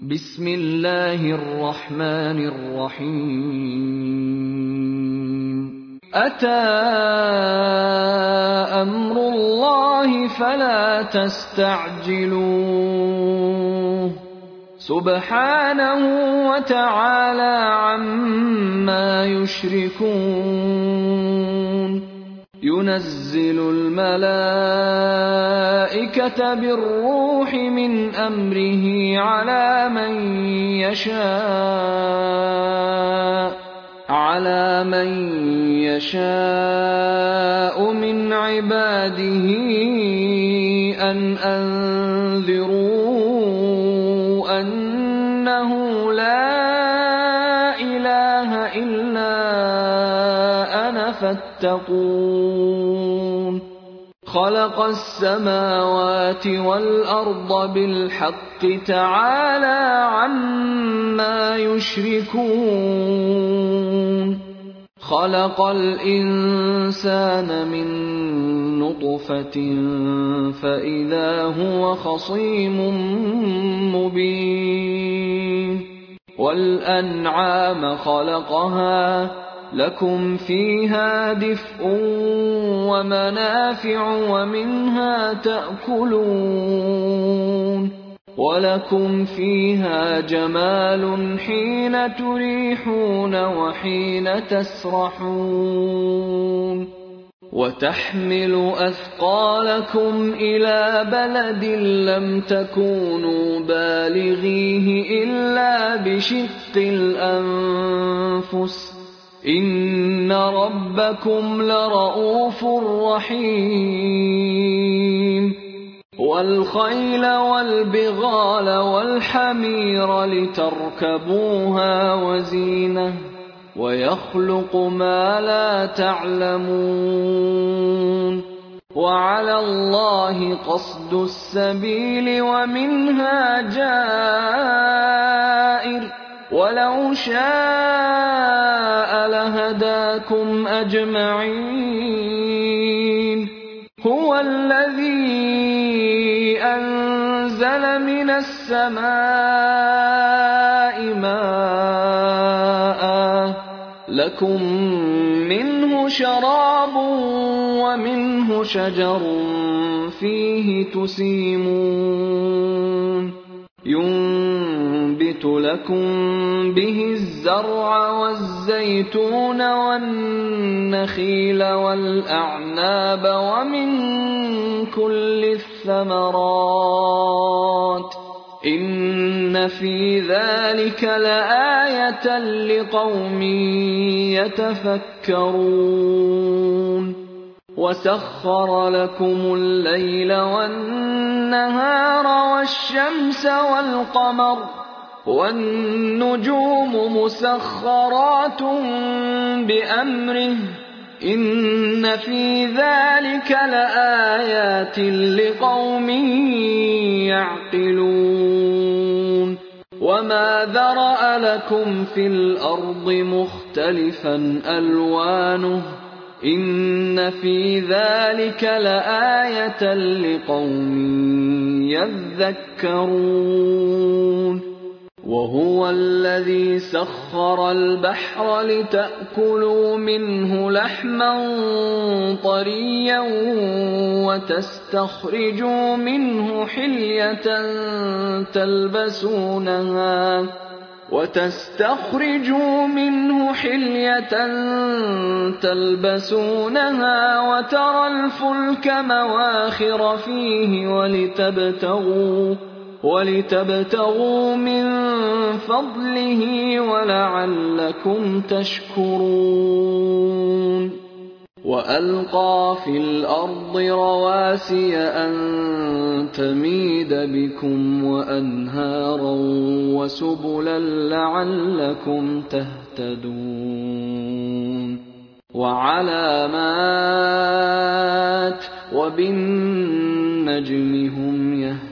بسم الله الرحمن الرحيم أتى أمر الله فلا تستعجلوه سبحانه وتعالى عما يشركون ينزل الملائكة بالروح من أمره على من يشاء من عباده أن أنذروا أنه لا إله إلا أنا فاتقون خلق السماوات والأرض بالحق تعالى عما يشركون خلق الإنسان من نطفة فإذا هو خصيم مبين والأنعام خلقها لكم فيها دفء ومنافع ومنها تأكلون ولكم فيها جمال حين تريحون وحين تسرحون وتحمل أثقالكم إلى بلد لم تكونوا بالغيه إلا بشق الأنفس إن ربكم لرءوف رحيم والخيل والبغال والحمير لتركبوها وزينة ويخلق ما لا تعلمون وعلى الله قصد السبيل ومنها جائر ولو شاء لهداكم أجمعين هو الذي أنزل من السماء ماء لكم منه شراب ومنه شجر فيه تسيمون ينبت لكم به الزرع والزيتون والنخيل والأعناب ومن كل الثمرات إن في ذلك لآية لقوم يتفكرون وسخر لكم الليل والنهار والشمس والقمر والنجوم مسخرات بأمره إن في ذلك لآيات لقوم يعقلون وما ذرأ لكم في الأرض مختلفا ألوانه إن في ذلك لآية لقوم يذكرون وهو الذي سخر البحر لتأكلوا منه لحما طريا وتستخرجوا منه حلية تلبسونها وترى الفلك مواخر فيه ولتبتغوا من فضله ولعلكم تشكرون وألقى في الأرض رواسي أن تميد بكم وأنهارا وسبلا لعلكم تهتدون وعلامات وبالنجم هم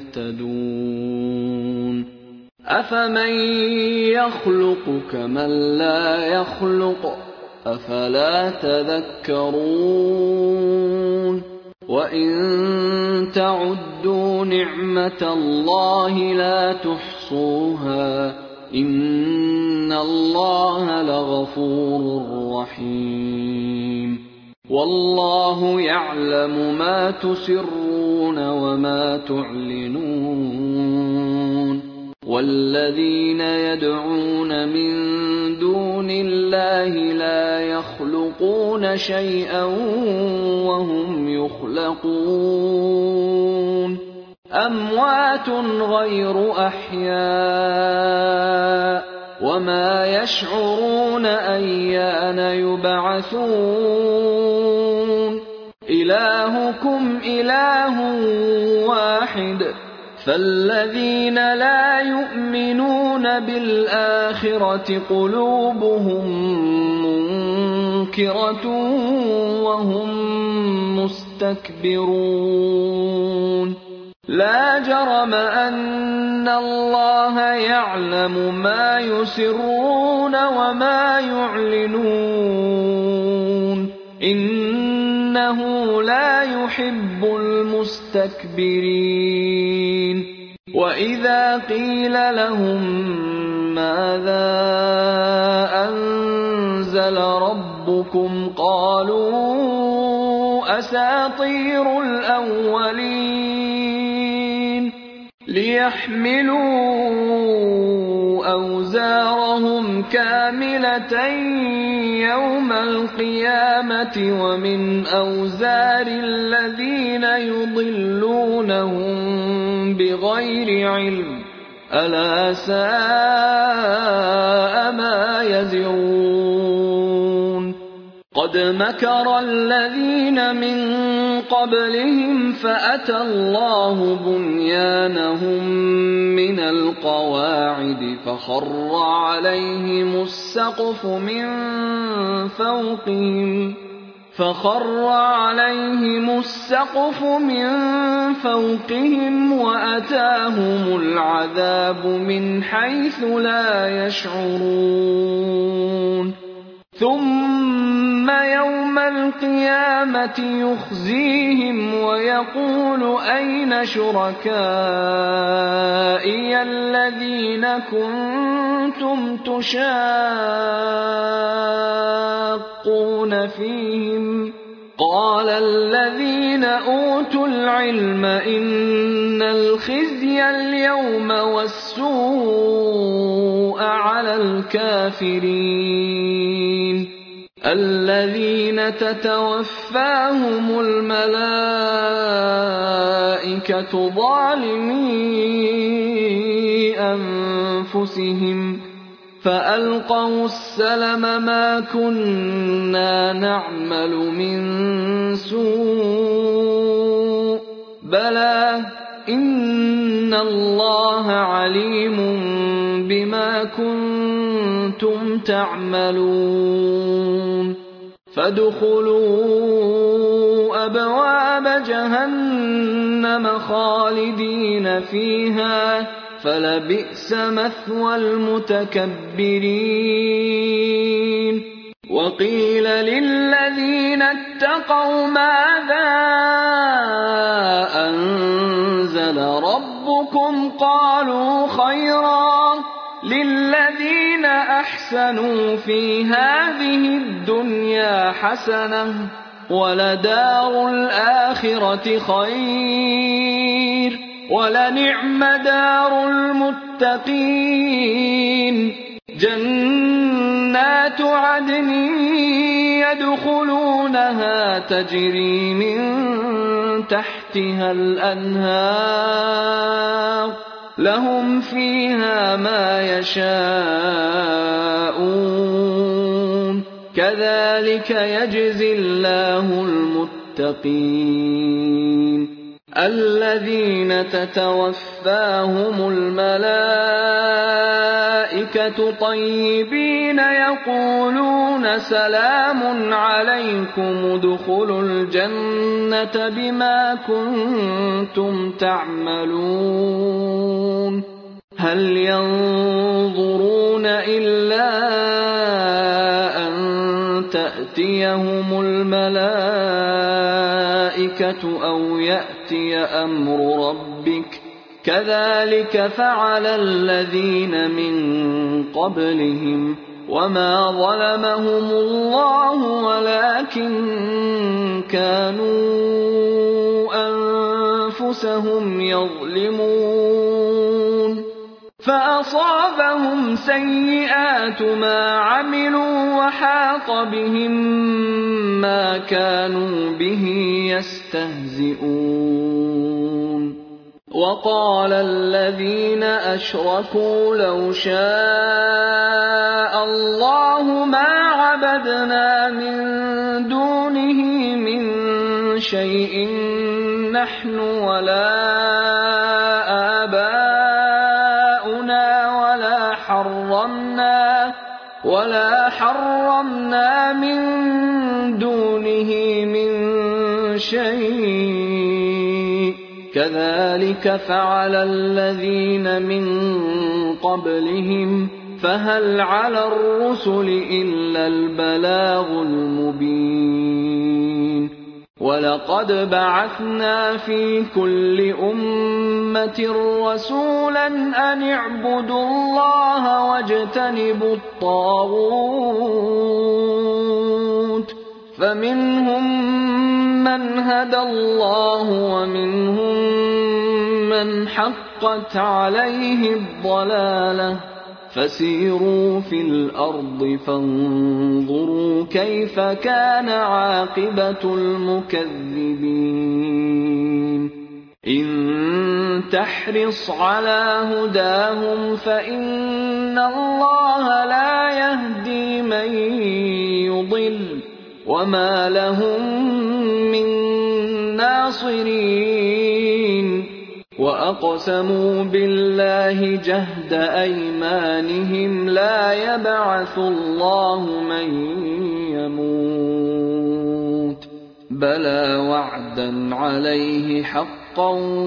يهتدون أفمن يخلق كمن لا يخلق أفلا تذكرون وَإِن تَعُدُّوا نِعْمَةَ اللَّهِ لَا تُحْصُوهَا إِنَّ اللَّهَ لَغَفُورٌ رَّحِيمٌ وَاللَّهُ يَعْلَمُ مَا تُسِرُّونَ وَمَا تُعْلِنُونَ وَالَّذِينَ يَدْعُونَ مِن دُونِ اللَّهِ لَا يَخْلُقُونَ شَيْئًا وَهُمْ يُخْلَقُونَ أَمْوَاتٌ غَيْرُ أَحْيَاءٍ وَمَا يَشْعُرُونَ أَيَّانَ يُبْعَثُونَ إِلَٰهُكُمْ إِلَٰهٌ وَاحِدٌ فَالَّذِينَ لَا يُؤْمِنُونَ بِالْآخِرَةِ قُلُوبُهُم مُّنكِرَةٌ وَهُم مُّسْتَكْبِرُونَ لَا جَرَمَ أَنَّ اللَّهَ يَعْلَمُ مَا يُسِرُّونَ وَمَا يُعْلِنُونَ إِنَّهُ لَا يُحِبُّ الْمُسْتَكْبِرِينَ وَإِذَا قِيلَ لَهُم مَّاذَا أَنزَلَ رَبُّكُمْ قَالُوا أَسَاطِيرُ الْأَوَّلِينَ لِيَحْمِلُوا أَوْزَارَهُم كَامِلَةً يَوْمَ الْقِيَامَةِ وَمِنْ أَوْزَارِ الَّذِينَ يُضِلُّونَهُم بِغَيْرِ عِلْمٍ أَلَا سَاءَ مَا يَزِرُونَ قَدْ مَكَرَ الَّذِينَ مِن قَبْلِهِمْ فَأَتَى اللَّهُ بُنْيَانَهُم مِّنَ الْقَوَاعِدِ فَخَرَّ عَلَيْهِمُ السَّقْفُ مِن فَوْقِهِمْ وَأَتَاهُمُ الْعَذَابُ مِنْ حَيْثُ لَا يَشْعُرُونَ ثُمَّ يَوْمَ الْقِيَامَةِ يُخْزِيهِمْ وَيَقُولُ أَيْنَ شُرَكَائِيَ الَّذِينَ كُنتُمْ تُشَاقُّونَ فِيهِمْ قَالَ الَّذِينَ أُوتُوا الْعِلْمَ إِنَّ الْخِزْيَ الْيَوْمَ وَالسُّوءَ عَلَى الْكَافِرِينَ الَّذِينَ تَتَوَفَّاهُمُ الْمَلَائِكَةُ ظَالِمِي أَنفُسِهِمْ فَأَلْقَوُا السَّلَمَ مَا كُنَّا نَعْمَلُ مِن سُوءٍ بَلَىٰ إِنَّ اللَّهَ عَلِيمٌ بِمَا كُنتُمْ تَعْمَلُونَ فَادْخُلُوا أَبْوَابَ جَهَنَّمَ خَالِدِينَ فِيهَا فَلَبِئْسَ مَثْوَى الْمُتَكَبِّرِينَ وَقِيلَ لِلَّذِينَ اتَّقَوْا مَاذَا أَنزَلَ رَبُّكُمْ قَالُوا خَيْرًا لِلَّذِينَ أَحْسَنُوا فِي هَٰذِهِ الدُّنْيَا حَسَنَةٌ وَلَدَارُ الْآخِرَةِ خَيْرٌ وَلَنِعْمَ دَارُ الْمُتَّقِينَ جَنَّاتُ عَدْنٍ يَدْخُلُونَهَا تَجْرِي مِن تَحْتِهَا الْأَنْهَارُ لَهُمْ فِيهَا مَا يَشَاءُونَ كَذَٰلِكَ يَجْزِي اللَّهُ الْمُتَّقِينَ الَّذِينَ تَتَوَفَّاهُمُ الْمَلَائِكَةُ طَيِّبِينَ يَقُولُونَ سَلَامٌ عَلَيْكُمُ ادْخُلُوا الْجَنَّةَ بِمَا كُنتُمْ تَعْمَلُونَ هَلْ يَنظُرُونَ إِلَّا أَن تَأْتِيَهُمُ الْمَلَائِكَةُ الْمَلَائِكَةُ أَوْ يَأْتِيَ أَمْرُ رَبِّكَ كَذَلِكَ فَعَلَ الَّذِينَ مِن قَبْلِهِمْ وَمَا ظَلَمَهُمُ اللَّهُ وَلَٰكِن كَانُوا أَنفُسَهُمْ يَظْلِمُونَ فَأَصَابَهُمْ سَيِّئَاتُ مَا عَمِلُوا وَحَاقَ بِهِم مَّا كَانُوا بِهِ يَسْتَهْزِئُونَ وَقَالَ الَّذِينَ أَشْرَكُوا لَوْ شَاءَ اللَّهُ مَا عَبَدْنَا مِن دُونِهِ مِن شَيْءٍ نَّحْنُ وَلَا آبَاؤُنَا وَلَا حَرَّمْنَا مِن دُونِهِ مِن شَيْءٍ كَذَلِكَ فَعَلَ الَّذِينَ مِن قَبْلِهِمْ فَهَلْ عَلَى الرُّسُلِ إِلَّا الْبَلَاغُ الْمُبِينُ وَلَقَدْ بَعَثْنَا فِي كُلِّ أُمَّةٍ رَّسُولًا أَنِ اعْبُدُوا اللَّهَ وَاجْتَنِبُوا الطَّاغُوتَ فَمِنْهُم مَّنْ هَدَى اللَّهُ وَمِنْهُم مَّنْ حَقَّتْ عَلَيْهِ الضَّلَالَةُ فَسِيرُوا فِي الْأَرْضِ فَانظُرُوا كَيْفَ كَانَ عَاقِبَةُ الْمُكَذِّبِينَ إِن تَحْرِصْ عَلَىٰ هُدَاهُمْ فَإِنَّ اللَّهَ لَا يَهْدِي مَن يُضِلُّ وَمَا لَهُم مِّن نَّاصِرِينَ وَأَقْسَمُوا بِاللَّهِ جَهْدَ أَيْمَانِهِمْ لَا يَبْعَثُ اللَّهُ مَن يَمُوتُ بَلَىٰ وَعْدًا عَلَيْهِ حَقًّا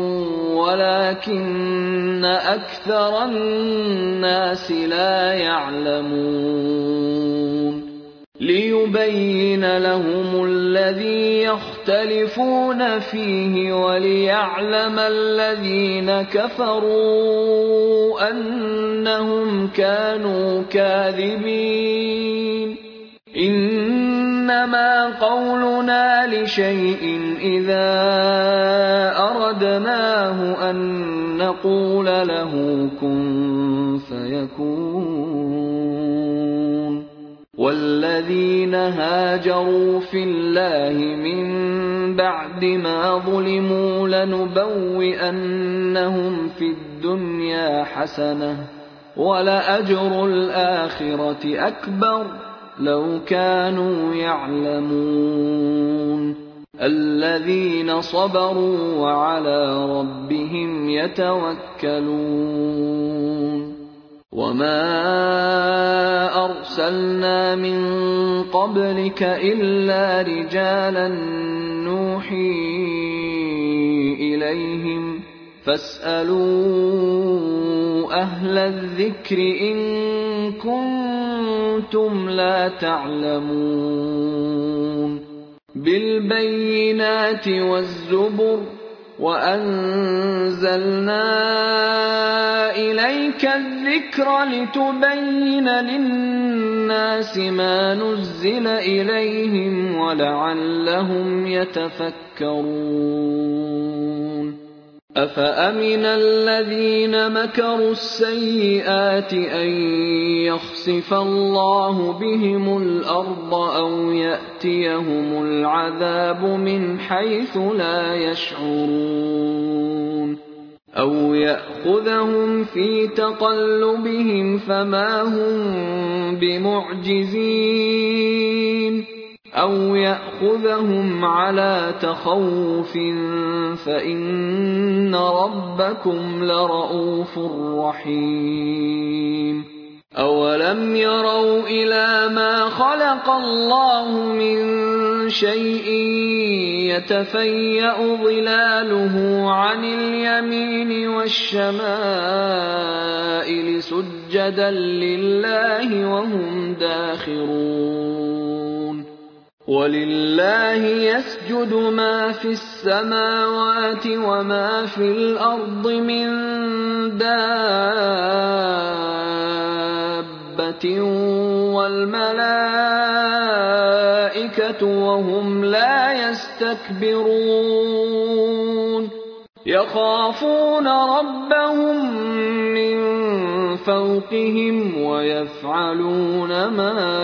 وَلَٰكِنَّ أَكْثَرَ النَّاسِ لَا يَعْلَمُونَ لِيُبَيِّنَ لَهُمُ الَّذِي يَخْتَلِفُونَ فِيهِ وَلِيَعْلَمَ الَّذِينَ كَفَرُوا أَنَّهُمْ كَانُوا كَاذِبِينَ إِنَّمَا قَوْلُنَا لِشَيْءٍ إِذَا أَرَدْنَاهُ أَن نَّقُولَ لَهُ كُن فَيَكُونُ وَالَّذِينَ هَاجَرُوا فِي اللَّهِ مِن بَعْدِ مَا ظُلِمُوا لَنُبَوِّئَنَّهُمْ فِي الدُّنْيَا حَسَنَةً ۖ وَلَأَجْرُ الْآخِرَةِ أَكْبَرُ ۚ لَوْ كَانُوا يَعْلَمُونَ الَّذِينَ صَبَرُوا وَعَلَىٰ رَبِّهِمْ يَتَوَكَّلُونَ وَمَا أَرْسَلْنَا مِن قَبْلِكَ إِلَّا رِجَالًا نُّوحِي إِلَيْهِمْ فَاسْأَلُوا أَهْلَ الذِّكْرِ إِن كُنتُمْ لَا تَعْلَمُونَ بِالْبَيِّنَاتِ وَالزُّبُرِ وَأَنزَلْنَا إِلَيْكَ الذِّكْرَ لِتُبَيِّنَ لِلنَّاسِ مَا نُزِّلَ إِلَيْهِمْ وَلَعَلَّهُمْ يَتَفَكَّرُونَ أَفَأَمِنَ الَّذِينَ مَكَرُوا السَّيِّئَاتِ أَن يَخْسِفَ اللَّهُ بِهِمُ الْأَرْضَ أَوْ يَأْتِيَهُمُ الْعَذَابُ مِنْ حَيْثُ لَا يَشْعُرُونَ أَوْ يَأْخُذَهُمْ فِي تَقَلُّبِهِمْ فَمَا هُم بِمُعْجِزِينَ أَوْ يَأْخُذَهُمْ عَلَىٰ تَخَوُّفٍ فَإِنَّ رَبَّكُمْ لَرَءُوفٌ رَّحِيمٌ أَوَلَمْ يَرَوْا إِلَىٰ مَا خَلَقَ اللَّهُ مِن شَيْءٍ يَتَفَيَّأُ ظِلَالُهُ عَنِ الْيَمِينِ وَالشَّمَائِلِ سُجَّدًا لِّلَّهِ وَهُمْ دَاخِرُونَ وَلِلَّهِ يَسْجُدُ مَا فِي السَّمَاوَاتِ وَمَا فِي الْأَرْضِ مِن دَابَّةٍ وَالْمَلَائِكَةُ وَهُمْ لَا يَسْتَكْبِرُونَ يَخَافُونَ رَبَّهُم مِّن فَوْقِهِمْ وَيَفْعَلُونَ مَا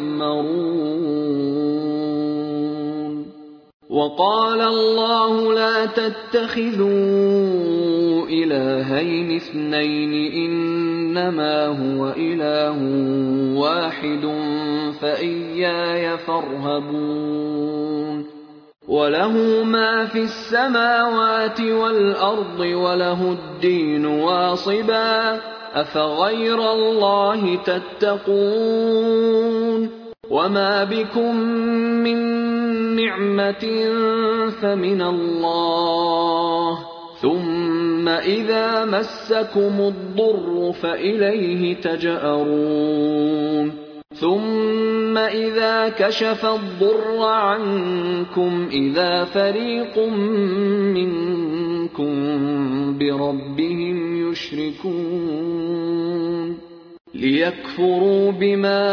يُؤْمَرُونَ وَقَالَ اللَّهُ لَا تَتَّخِذُوا إِلَٰهَيْنِ اثْنَيْنِ إِنَّمَا هُوَ إِلَٰهٌ وَاحِدٌ فَإِيَّايَ فَارْهَبُونِ وَلَهُ مَا فِي السَّمَاوَاتِ وَالْأَرْضِ وَلَهُ الدِّينُ وَاصِبًا أَفَغَيْرَ اللَّهِ تَتَّقُونَ وَمَا بِكُم مِّن نِّعْمَةٍ فَمِنَ اللَّهِ ثُمَّ إِذَا مَسَّكُمُ الضُّرُّ فَإِلَيْهِ تَجْأَرُونَ ثُمَّ إِذَا كَشَفَ الضُّرَّ عَنكُمْ إِذَا فَرِيقٌ مِّنكُم بِرَبِّهِمْ يُشْرِكُونَ لِيَكْفُرُوا بِمَا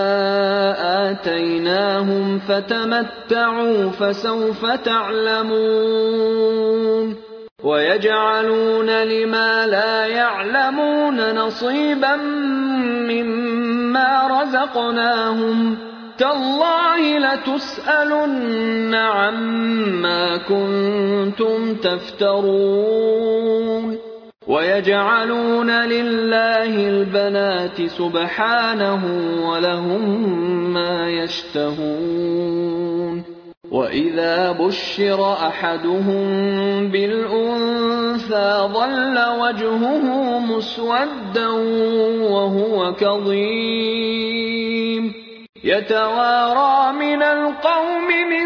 آتَيْنَاهُمْ فَتَمَتَّعُوا فَسَوْفَ تَعْلَمُونَ وَيَجْعَلُونَ لِمَا لَا يَعْلَمُونَ نَصِيبًا مِّمَّا رَزَقْنَاهُمْ تَاللَّهِ لَتُسْأَلُنَّ عَمَّا كُنتُمْ تَفْتَرُونَ وَيَجْعَلُونَ لِلَّهِ الْبَنَاتِ سُبْحَانَهُ وَلَهُم مَّا يَشْتَهُونَ وَإِذَا بُشِّرَ أَحَدُهُم بِالْأُنثَىٰ ظَلَّ وَجْهُهُ مُسْوَدًّا وَهُوَ كَظِيمٌ يَتَوَارَىٰ مِنَ الْقَوْمِ مِن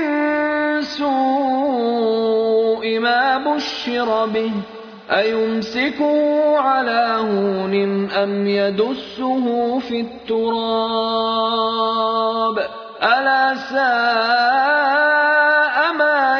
سُوءِ مَا بُشِّرَ بِهِ أَيُمْسِكُهُ عَلَىٰ هُونٍ أَمْ يَدُسُّهُ فِي التُّرَابِ أَلَا سَاءَ مَا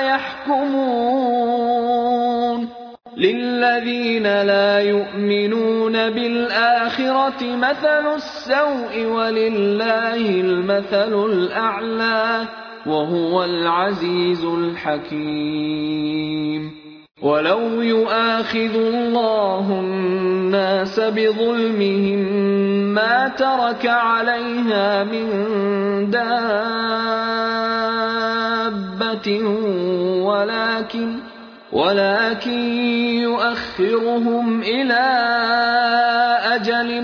يَحْكُمُونَ لِلَّذِينَ لَا يُؤْمِنُونَ بِالْآخِرَةِ مَثَلُ السَّوْءِ وَلِلَّهِ الْمَثَلُ الْأَعْلَىٰ وَهُوَ الْعَزِيزُ الْحَكِيمُ وَلَوْ يُؤَاخِذُ اللَّهُ النَّاسَ بِظُلْمِهِم مَّا تَرَكَ عَلَيْهَا مِن دَابَّةٍ وَلَٰكِن يُؤَخِّرُهُمْ إِلَىٰ أَجَلٍ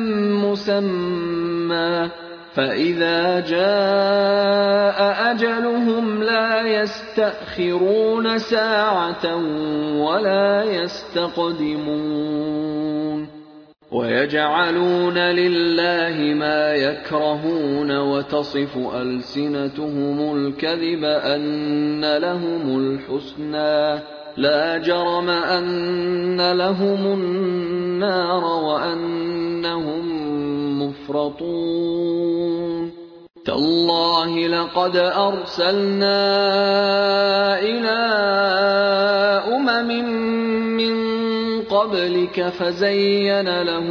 مُّسَمًّى فَإِذَا جَاءَ أَجَلُهُمْ لَا يَسْتَأْخِرُونَ سَاعَةً وَلَا يَسْتَقْدِمُونَ وَيَجْعَلُونَ لِلَّهِ مَا يَكْرَهُونَ وَتَصِفُ أَلْسِنَتُهُمُ الْكَذِبَ أَنَّ لَهُمُ الْحُسْنَىٰ لَا جَرَمَ أَنَّ لَهُمُ النَّارَ وَأَنَّهُم مُّفْرَطُونَ تَاللَّهِ لَقَدْ أَرْسَلْنَا إِلَىٰ أُمَمٍ مِّن قَبْلِكَ فَزَيَّنَ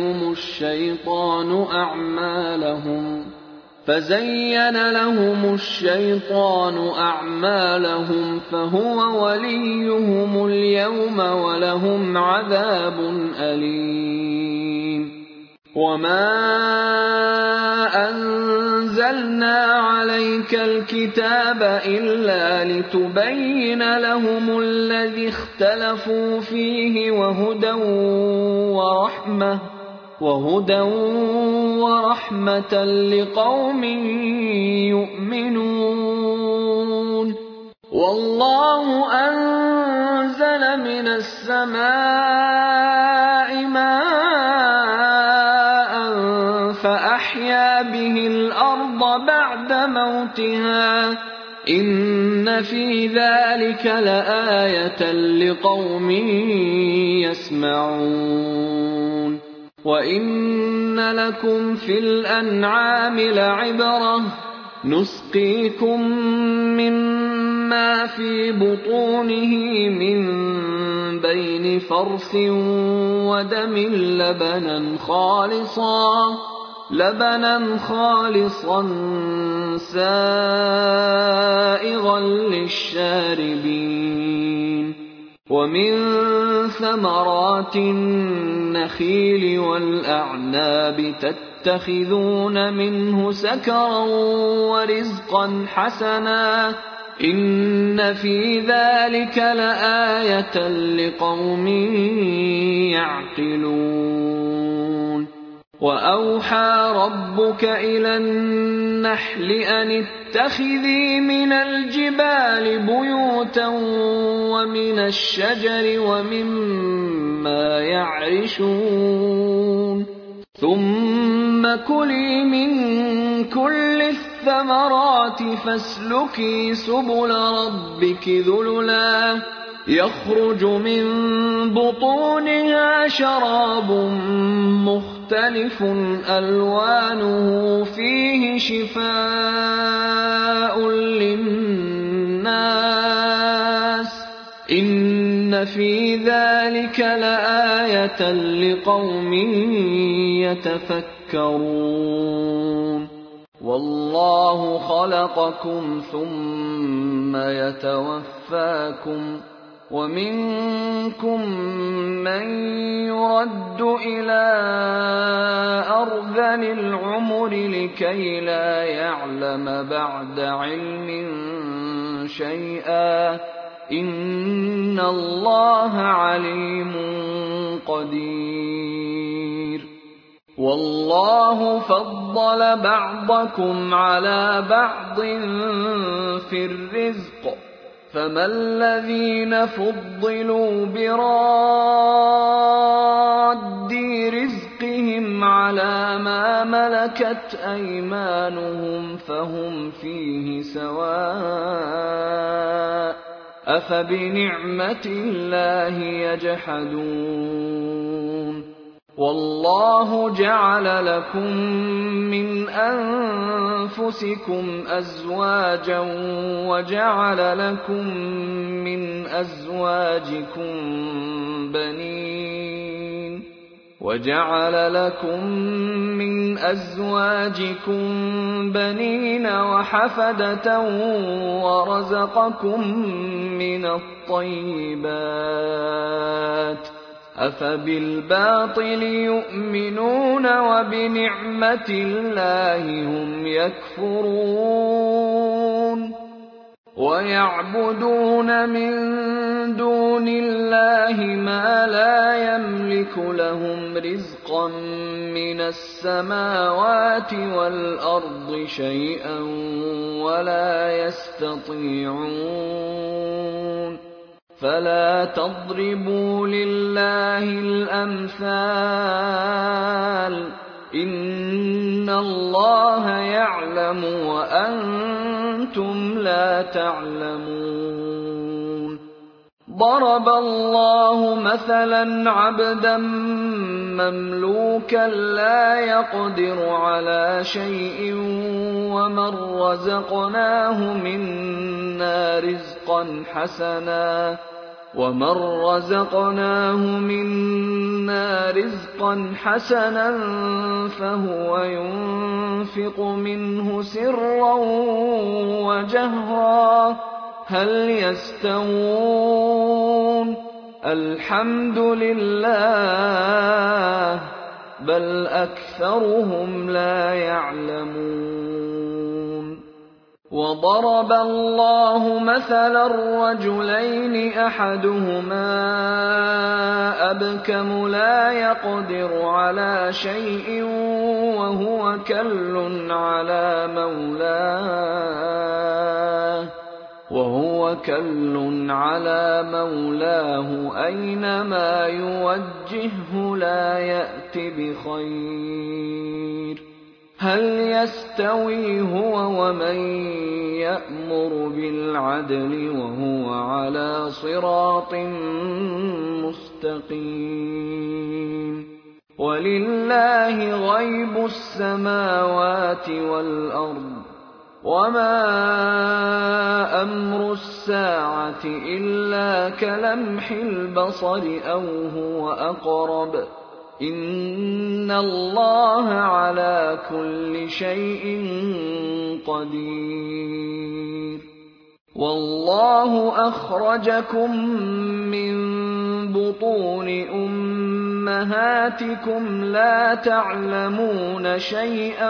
لَهُمُ الشَّيْطَانُ أَعْمَالَهُمْ فَهُوَ وَلِيُّهُمُ الْيَوْمَ وَلَهُمْ عَذَابٌ أَلِيمٌ وَمَا أَنزَلْنَا عَلَيْكَ الْكِتَابَ إِلَّا لِتُبَيِّنَ لَهُمُ الَّذِي اخْتَلَفُوا فِيهِ وَهُدًى وَرَحْمَةً لِّقَوْمٍ يُؤْمِنُونَ وَاللَّهُ أَنزَلَ مِنَ السَّمَاءِ مَاءً فَأَحْيَا بِهِ الْأَرْضَ بَعْدَ مَوْتِهَا ۚ إِنَّ فِي ذَٰلِكَ لَآيَةً لِّقَوْمٍ يَسْمَعُونَ وَإِنَّ لَكُمْ فِي الْأَنْعَامِ لَعِبْرَةً ۖ نسقيكم مما في بطونه من بين فرث ودم لبنا خالصا سائغا للشاربين ومن ثمرات النخيل والأعناب تتخذون منه سكرا ورزقا حسنا إن في ذلك لآية لقوم يعقلون وأوحى ربك إلى النحل أن اتخذي من الجبال بيوتا ومن الشجر ومما يعرشون ثم كلي من كل الثمرات فاسلكي سبل ربك ذللا يخرج من بطونها شراب مختلف ألوانه فيه شفاء للناس إن في ذلك لآية لقوم يتفكرون والله خلقكم ثم يتوفاكم ومنكم من يرد إلى أرذل العمر لكي لا يعلم بعد علم شيئا إن الله عليم قدير والله فضل بعضكم على بعض في الرزق فما الذين فضلوا براد رزقهم على ما ملكت أيمانهم فهم فيه سواء أفبنعمة الله يجحدون والله جعل لكم من أنفسكم أزواجا وجعل لكم من أزواجكم بنين وحفدة ورزقكم من الطيبات أفبالباطل يؤمنون وبنعمة الله هم يكفرون ويعبدون من دون الله ما لا يملك لهم رزقا من السماوات والأرض شيئا ولا يستطيعون فلا تضربوا لله الأمثال إن الله يعلم وأنتم لا تعلمون ضرب الله مثلا عبدا مملوكا لا يقدر على شيء ومن رزقناه منا رزقا حسنا فهو ينفق منه سرا وجهرا هل يستوون الحمد لله بل أكثرهم لا يعلمون وضرب الله مثلا رجلين أحدهما أبكم لا يقدر على شيء وهو كل على مولاه أينما يوجهه لا يأت بخير هل يستوي هو ومن يأمر بالعدل وهو على صراط مستقيم ولله غيب السماوات والأرض وَمَا أَمْرُ السَّاعَةِ إِلَّا كَلَمْحِ الْبَصَرِ أَوْ هُوَ أَقْرَبُ ۚ إِنَّ اللَّهَ عَلَىٰ كُلِّ شَيْءٍ قَدِيرٌ وَاللَّهُ أَخْرَجَكُم مِّن بُطُونِ أُمَّهَاتِكُمْ لَا تَعْلَمُونَ شَيْئًا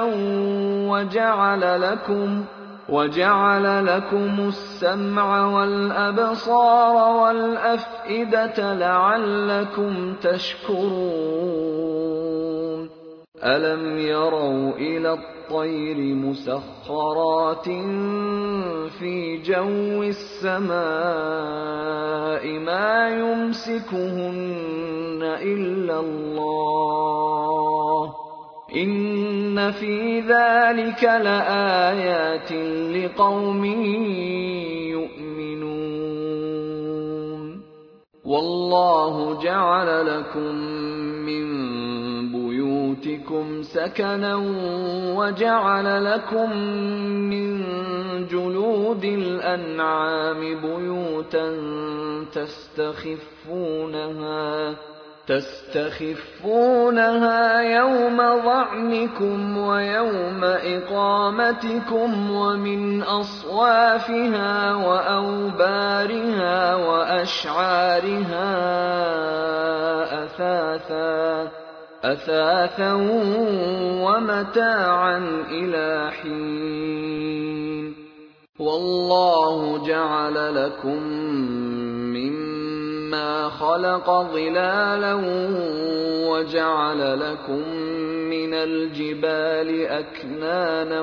وَجَعَلَ لَكُمُ السَّمْعَ وَالْأَبْصَارَ وَالْأَفْئِدَةَ لَعَلَّكُمْ تَشْكُرُونَ أَلَمْ يَرَوْا إِلَى الطَّيْرِ مُسَخَّرَاتٍ فِي جَوِّ السَّمَاءِ مَا يُمْسِكُهُنَّ إِلَّا اللَّهُ ۗ إِنَّ فِي ذَٰلِكَ لَآيَاتٍ لِّقَوْمٍ يُؤْمِنُونَ وَاللَّهُ جَعَلَ لَكُم مِّن بُيُوتِكُمْ سَكَنًا وَجَعَلَ لَكُم مِّن جُلُودِ الْأَنْعَامِ بُيُوتًا تستخفونها يوم ظعنكم ويوم إقامتكم ومن أصوافها وأوبارها وأشعارها أثاثا ومتاعا إلى حين والله جعل لكم مما خلق ظلالا وجعل لكم من الجبال أكنانا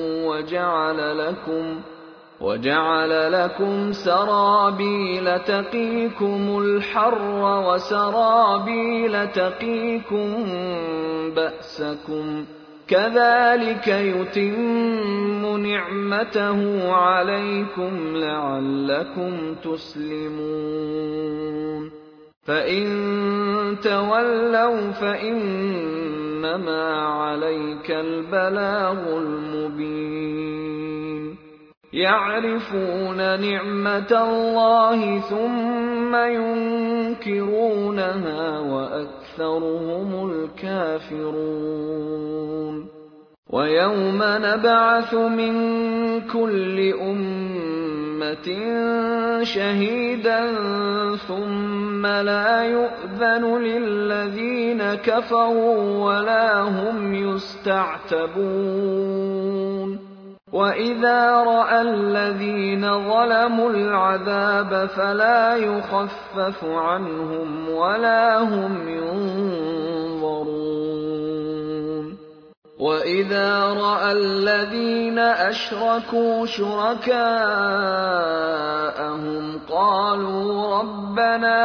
وجعل لكم سرابيل تقيكم الحر وسرابيل تقيكم بأسكم كذلك يتم نعمته عليكم لعلكم تسلمون فإن تولوا فإنما عليك البلاغ المبين يعرفون نعمة الله ثم ينكرونها وأكثرهم الكافرون ويوم نبعث من كل أمة شهيدا ثم لا يؤذن للذين كفروا ولا هم يستعتبون وَإِذَا رَأَى الَّذِينَ ظَلَمُوا الْعَذَابَ فَلَا يُخَفَّفُ عَنْهُمْ وَلَا هُمْ يُنظَرُونَ وَإِذَا رَأَى الَّذِينَ أَشْرَكُوا شُرَكَاءَهُمْ قَالُوا رَبَّنَا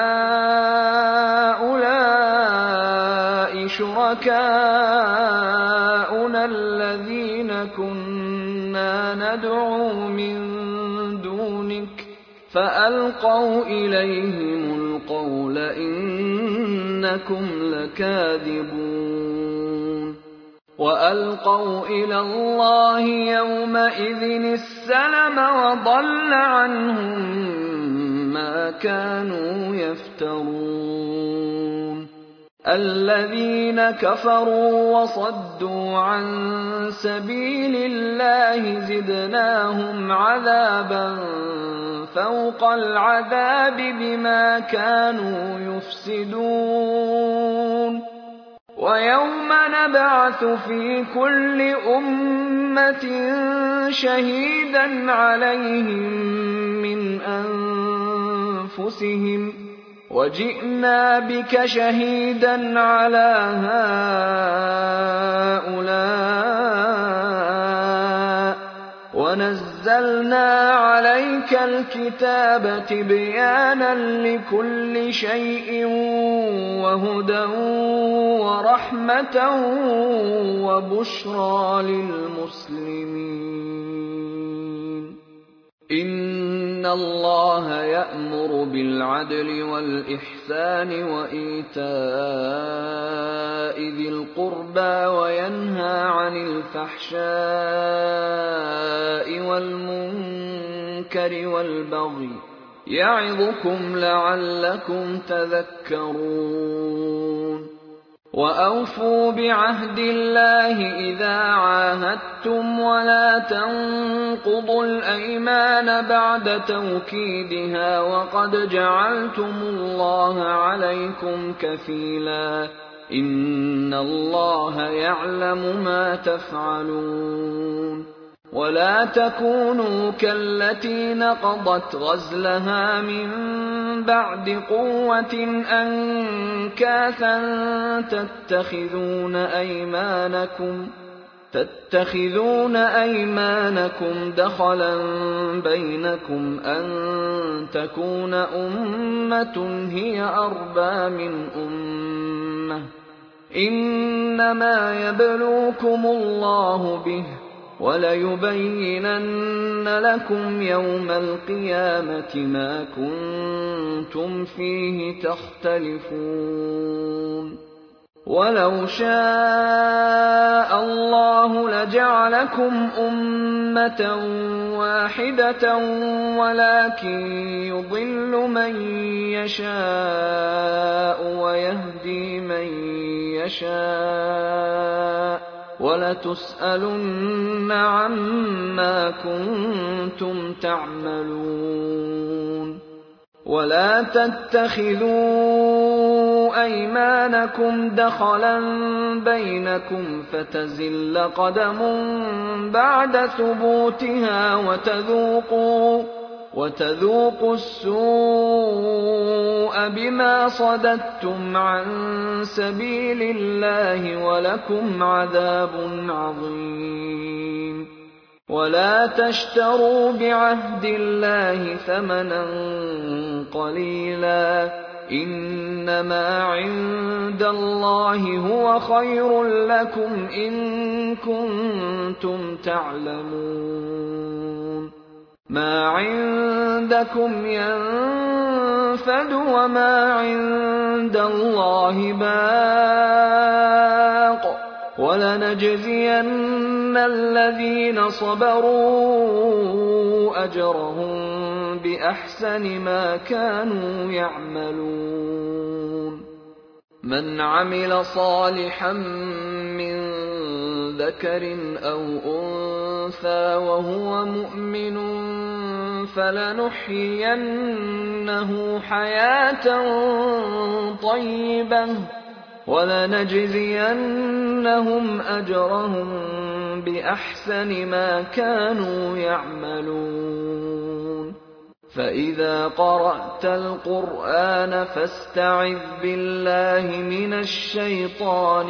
هَٰؤُلَاءِ شُرَكَاؤُنَا الَّذِينَ كُنَّا نَدْعُو مِن دُونِكَ فَأَلْقَوْا إِلَيْهِمُ الْقَوْلَ إِنَّكُمْ لَكَاذِبُونَ وَأَلْقَوْا إِلَى اللَّهِ يَوْمَئِذٍ السَّلَمَ وَضَلَّ عَنْهُم مَّا كَانُوا يَفْتَرُونَ الَّذِينَ كَفَرُوا وَصَدُّوا عَن سَبِيلِ اللَّهِ زِدْنَاهُمْ عَذَابًا فَوْقَ الْعَذَابِ بِمَا كَانُوا يُفْسِدُونَ وَيَوْمَ نَبْعَثُ فِي كُلِّ أُمَّةٍ شَهِيدًا عَلَيْهِم مِّنْ أَنفُسِهِمْ وَجِئْنَا بِكَ شَهِيدًا عَلَىٰ هَٰؤُلَاءِ وَنَزَّلْنَا عَلَيْكَ الْكِتَابَ تِبْيَانًا لِّكُلِّ شَيْءٍ وَهُدًى وَرَحْمَةً وَبُشْرَىٰ لِلْمُسْلِمِينَ إِنَّ اللَّهَ يَأْمُرُ بِالْعَدْلِ وَالْإِحْسَانِ وَإِيتَاءِ ذِي الْقُرْبَىٰ وَيَنْهَىٰ عَنِ الْفَحْشَاءِ وَالْمُنكَرِ وَالْبَغْيِ ۚ يَعِظُكُمْ لَعَلَّكُمْ تَذَكَّرُونَ وَأَوْفُوا بِعَهْدِ اللَّهِ إِذَا عَاهَدتُّمْ وَلَا تَنقُضُوا الْأَيْمَانَ بَعْدَ تَوْكِيدِهَا وَقَدْ جَعَلْتُمُ اللَّهَ عَلَيْكُمْ كَفِيلًا ۚ إِنَّ اللَّهَ يَعْلَمُ مَا تَفْعَلُونَ وَلَا تَكُونُوا كَالَّتِي نَقَضَتْ غَزْلَهَا مِن بَعْدِ قُوَّةٍ أَنكَاثًا تَتَّخِذُونَ أَيْمَانَكُمْ دَخَلًا بَيْنَكُمْ أَن تَكُونَ أُمَّةٌ هِيَ أَرْبَىٰ مِنْ أُمَّةٍ ۚ إِنَّمَا يَبْلُوكُمُ اللَّهُ بِهِ ۚ وَلَيُبَيِّنَنَّ لَكُمْ يَوْمَ الْقِيَامَةِ مَا كُنتُمْ فِيهِ تَخْتَلِفُونَ وَلَوْ شَاءَ اللَّهُ لَجَعَلَكُمْ أُمَّةً وَاحِدَةً وَلَٰكِن يُضِلُّ مَن يَشَاءُ وَيَهْدِي مَن يَشَاءُ ۚ وَلَتُسْأَلُنَّ عَمَّا كُنتُمْ تَعْمَلُونَ وَلَا تَتَّخِذُوا أَيْمَانَكُمْ دَخَلًا بَيْنَكُمْ فَتَزِلَّ قَدَمٌ بَعْدَ ثُبُوتِهَا وَتَذُوقُوا السُّوءَ بِمَا صَدَدتُّمْ عَن سَبِيلِ اللَّهِ وَلَكُمْ عَذَابٌ عَظِيمٌ وَلَا تَشْتَرُوا بِعَهْدِ اللَّهِ ثَمَنًا قَلِيلًا ۚ إِنَّمَا عِندَ اللَّهِ هُوَ خَيْرٌ لَّكُمْ إِن كُنتُمْ تَعْلَمُونَ مَا عِندَكُمْ يَنفَدُ وَمَا عِندَ اللَّهِ بَاقٍ ۗ وَلَنَجْزِيَنَّ الَّذِينَ صَبَرُوا أَجْرَهُم بِأَحْسَنِ مَا كَانُوا يَعْمَلُونَ مَنْ عَمِلَ صَالِحًا مِّن ذَكَرٍ أَوْ أُنثَىٰ وَهُوَ مُؤْمِنٌ فَلَنُحْيِيَنَّهُ حَيَاةً طَيِّبَةً ۖ وَلَنَجْزِيَنَّهُمْ أَجْرَهُم بِأَحْسَنِ مَا كَانُوا يَعْمَلُونَ فَإِذَا قَرَأْتَ الْقُرْآنَ فَاسْتَعِذْ بِاللَّهِ مِنَ الشَّيْطَانِ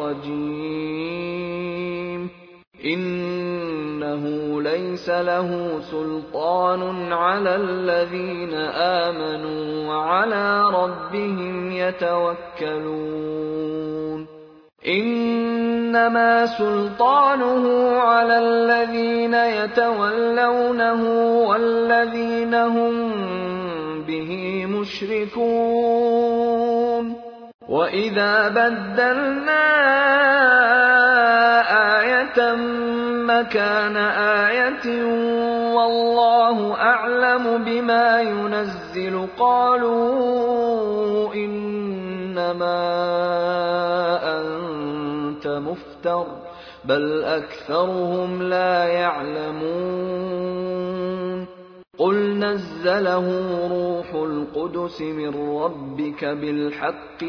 الرَّجِيمِ إِنَّهُ لَيْسَ لَهُ سُلْطَانٌ عَلَى الَّذِينَ آمَنُوا وَعَلَىٰ رَبِّهِمْ يَتَوَكَّلُونَ إِنَّمَا سُلْطَانُهُ عَلَى الَّذِينَ يَتَوَلَّوْنَهُ وَالَّذِينَ هُم بِهِ مُشْرِكُونَ وَإِذَا بَدَّلْنَا آيَةً مَّكَانَ آيَةٍ وَاللَّهُ أَعْلَمُ بِمَا يُنَزِّلُ قَالُوا إِنَّمَا أَنتَ مُفْتَرٍ ۚ بَلْ أَكْثَرُهُمْ لَا يَعْلَمُونَ قُلْ نَزَّلَهُ رُوحُ الْقُدُسِ مِن رَّبِّكَ بِالْحَقِّ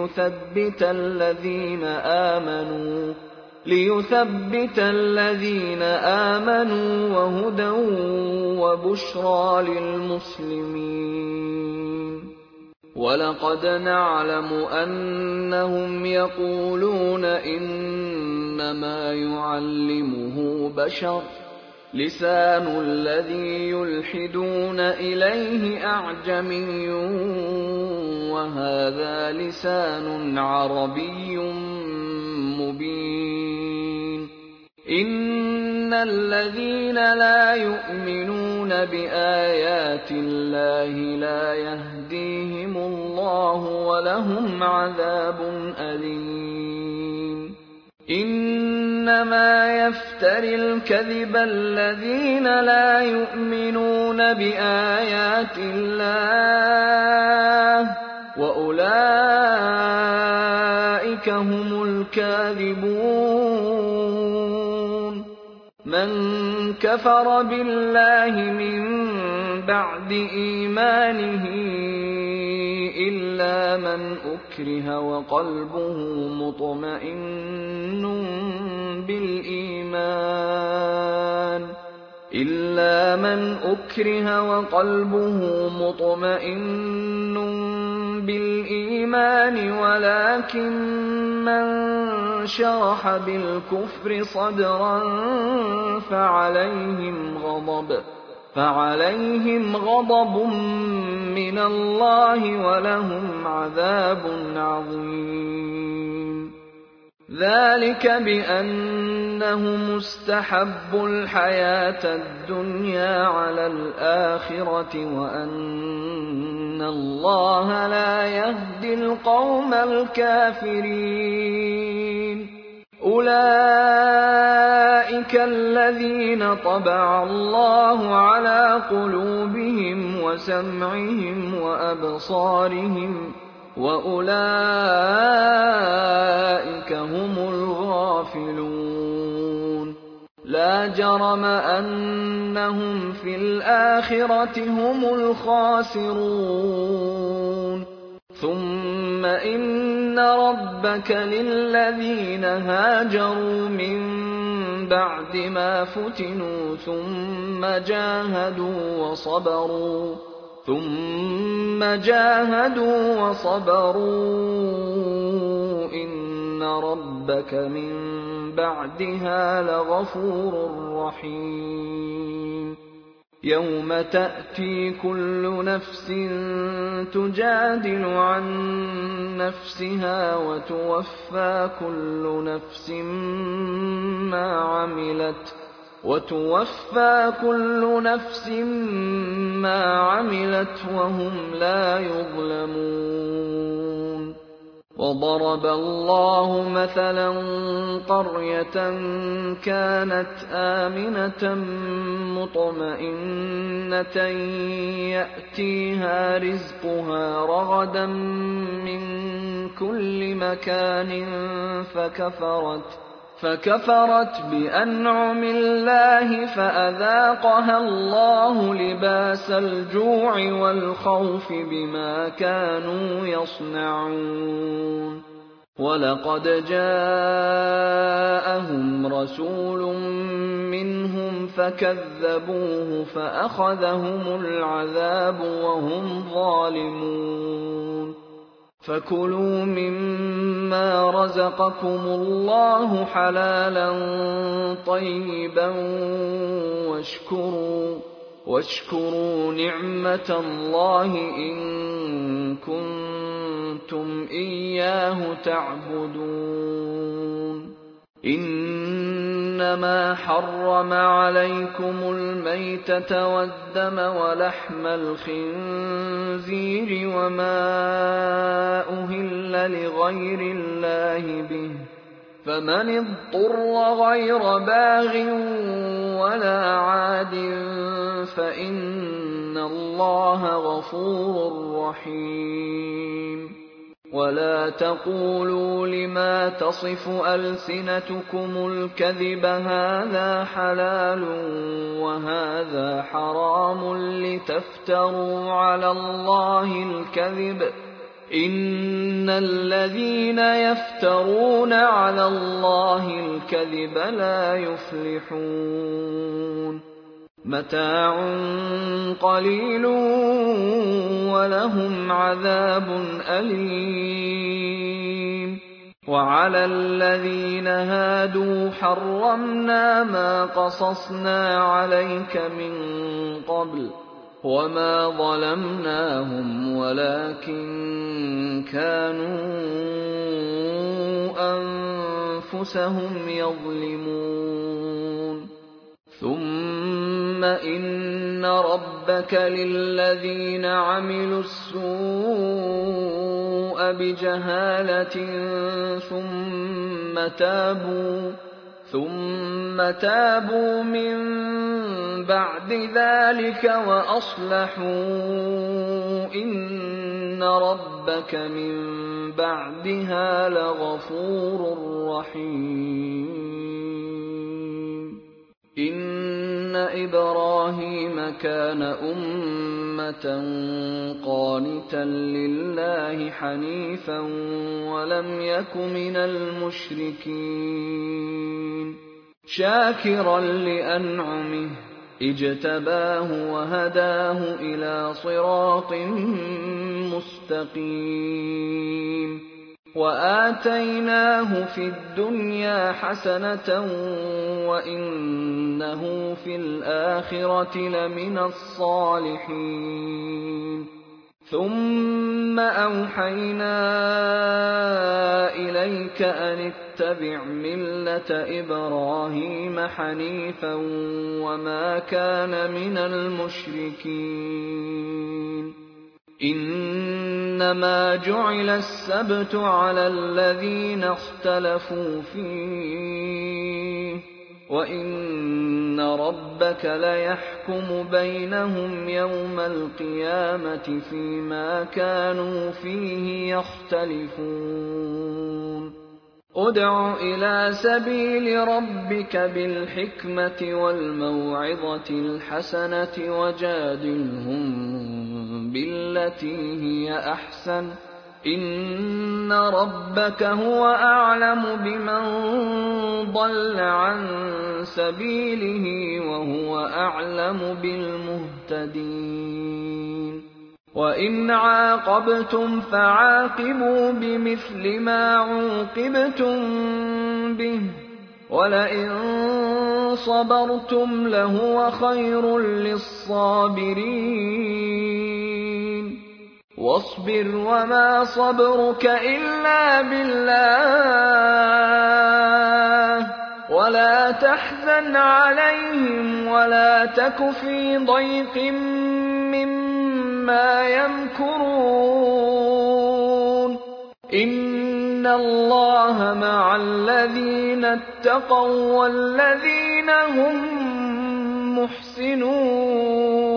لِيُثَبِّتَ الَّذِينَ آمَنُوا وَهُدًى وَبُشْرَىٰ لِلْمُسْلِمِينَ وَلَقَدْ نَعْلَمُ أَنَّهُمْ يَقُولُونَ إِنَّمَا يُعَلِّمُهُ بَشَرٌ ۗ لِّسَانُ الَّذِي يُلْحِدُونَ إِلَيْهِ أَعْجَمِيٌّ وَهَٰذَا لِسَانٌ عَرَبِيٌّ مُّبِينٌ إِنَّ إِنَّ الَّذِينَ لَا يُؤْمِنُونَ بِآيَاتِ اللَّهِ لَا يَهْدِيهِمُ اللَّهُ وَلَهُمْ عَذَابٌ أَلِيمٌ إِنَّمَا يَفْتَرِي الْكَذِبَ الَّذِينَ لَا يُؤْمِنُونَ بِآيَاتِ اللَّهِ وَأُولَٰئِكَ هُمُ الْكَاذِبُونَ مَن كَفَرَ بِاللَّهِ مِن بَعْدِ إِيمَانِهِ إِلَّا مَنْ أُكْرِهَ وَقَلْبُهُ مُطْمَئِنٌّ بِالْإِيمَانِ وَلَٰكِن مَّن شَرَحَ بِالْكُفْرِ صَدْرًا فَعَلَيْهِمْ غَضَبٌ مِّنَ اللَّهِ وَلَهُمْ عَذَابٌ عَظِيمٌ ذَٰلِكَ بِأَنَّهُمُ اسْتَحَبُّوا الْحَيَاةَ الدُّنْيَا عَلَى الْآخِرَةِ وَأَنَّ اللَّهَ لَا يَهْدِي الْقَوْمَ الْكَافِرِينَ أُولَٰئِكَ الَّذِينَ طَبَعَ اللَّهُ عَلَىٰ قُلُوبِهِمْ وَسَمْعِهِمْ وَأَبْصَارِهِمْ وَأُولَٰئِكَ هُمُ الْغَافِلُونَ لَا جَرَمَ أَنَّهُمْ فِي الْآخِرَةِ هُمُ الْخَاسِرُونَ ثُمَّ إِنَّ رَبَّكَ لِلَّذِينَ هَاجَرُوا مِن بَعْدِ مَا فُتِنُوا ثُمَّ جَاهَدُوا وَصَبَرُوا إِنَّ رَبَّكَ مِن بَعْدِهَا لَغَفُورٌ رَّحِيمٌ يَوْمَ تَأْتِي كُلُّ نَفْسٍ تُجَادِلُ عَن نَّفْسِهَا وَتُوَفَّىٰ كُلُّ نَفْسٍ مَّا عَمِلَتْ وَهُمْ لَا يُظْلَمُونَ وَضَرَبَ اللَّهُ مَثَلًا قَرْيَةً كَانَتْ آمِنَةً مُّطْمَئِنَّةً يَأْتِيهَا رِزْقُهَا رَغَدًا مِّن كُلِّ مَكَانٍ فَكَفَرَتْ بِأَنْعُمِ اللَّهِ فَأَذَاقَهَا اللَّهُ لِبَاسَ الْجُوعِ وَالْخَوْفِ بِمَا كَانُوا يَصْنَعُونَ وَلَقَدْ جَاءَهُمْ رَسُولٌ مِّنْهُمْ فَكَذَّبُوهُ فَأَخَذَهُمُ الْعَذَابُ وَهُمْ ظَالِمُونَ فَكُلُوا مِمَّا رَزَقَكُمُ اللَّهُ حَلَالًا طَيِّبًا وَاشْكُرُوا نِعْمَةَ اللَّهِ إِن كُنتُمْ إِيَّاهُ تَعْبُدُونَ إِنَّمَا حَرَّمَ عَلَيْكُمُ الْمَيْتَةَ وَالدَّمَ وَلَحْمَ الْخِنزِيرِ وَمَا أُهِلَّ لِغَيْرِ اللَّهِ بِهِ ۖ فَمَنِ اضْطُرَّ غَيْرَ بَاغٍ وَلَا عَادٍ فَإِنَّ اللَّهَ غَفُورٌ رَّحِيمٌ وَلَا تَقُولُوا لِمَا تَصِفُ أَلْسِنَتُكُمُ الْكَذِبَ هَٰذَا حَلَالٌ وَهَٰذَا حَرَامٌ لِّتَفْتَرُوا عَلَى اللَّهِ الْكَذِبَ ۚ إِنَّ الَّذِينَ يَفْتَرُونَ عَلَى اللَّهِ الْكَذِبَ لَا يُفْلِحُونَ مَتَاعٌ قَلِيلٌ وَلَهُمْ عَذَابٌ أَلِيمٌ وَعَلَى الَّذِينَ هَادُوا حَرَّمْنَا مَا قَصَصْنَا عَلَيْكَ مِن قَبْلُ وَمَا ظَلَمْنَاهُمْ وَلَٰكِن كَانُوا أَنفُسَهُمْ يَظْلِمُونَ ثُمَّ إِنَّ رَبَّكَ لِلَّذِينَ عَمِلُوا السُّوءَ بِجَهَالَةٍ ثُمَّ تَابُوا مِن بَعْدِ ذَلِكَ وَأَصْلَحُوا إِنَّ رَبَّكَ مِن بَعْدِهَا لَغَفُورٌ رَّحِيمٌ إِنَّ إِبْرَاهِيمَ كَانَ أُمَّةً قَانِتًا لِّلَّهِ حَنِيفًا وَلَمْ يَكُ مِنَ الْمُشْرِكِينَ شَاكِرًا لِّأَنْعُمِهِ اجْتَبَاهُ وَهَدَاهُ إِلَىٰ صِرَاطٍ مُّسْتَقِيمٍ وَآتَيْنَاهُ فِي الدُّنْيَا حَسَنَةً وَإِنَّهُ فِي الْآخِرَةِ لَمِنَ الصَّالِحِينَ ثُمَّ أَوْحَيْنَا إِلَيْكَ أَنِ اتَّبِعْ مِلَّةَ إِبْرَاهِيمَ حَنِيفًا وَمَا كَانَ مِنَ الْمُشْرِكِينَ إِنَّمَا جُعِلَ السَّبْتُ عَلَى الَّذِينَ اخْتَلَفُوا فِيهِ وَإِنَّ رَبَّكَ لَيَحْكُمُ بَيْنَهُمْ يَوْمَ الْقِيَامَةِ فِيمَا كَانُوا فِيهِ يَخْتَلِفُونَ ادْعُ إِلَىٰ سَبِيلِ رَبِّكَ بِالْحِكْمَةِ وَالْمَوْعِظَةِ الْحَسَنَةِ وَجَادِلْهُم بِالَّتِي هِيَ أَحْسَنُ ۚ إِنَّ رَبَّكَ هُوَ أَعْلَمُ بِمَن ضَلَّ عَن سَبِيلِهِ وَهُوَ أَعْلَمُ بِالْمُهْتَدِينَ وَإِنْ عَاقَبْتُمْ فَعَاقِبُوا بِمِثْلِ مَا عُوقِبْتُم بِهِ ۖ وَلَئِن صَبَرْتُمْ لَهُوَ خَيْرٌ لِّلصَّابِرِينَ وَاصْبِرْ وَمَا صَبْرُكَ إِلَّا بِاللَّهِ وَلَا تَحْزَنْ عَلَيْهِمْ وَلَا تَكُ فِي ضَيْقٍ مِّمَّا يَمْكُرُونَ إِنَّ اللَّهَ مَعَ الَّذِينَ اتَّقَوا وَّالَّذِينَ هُم مُّحْسِنُونَ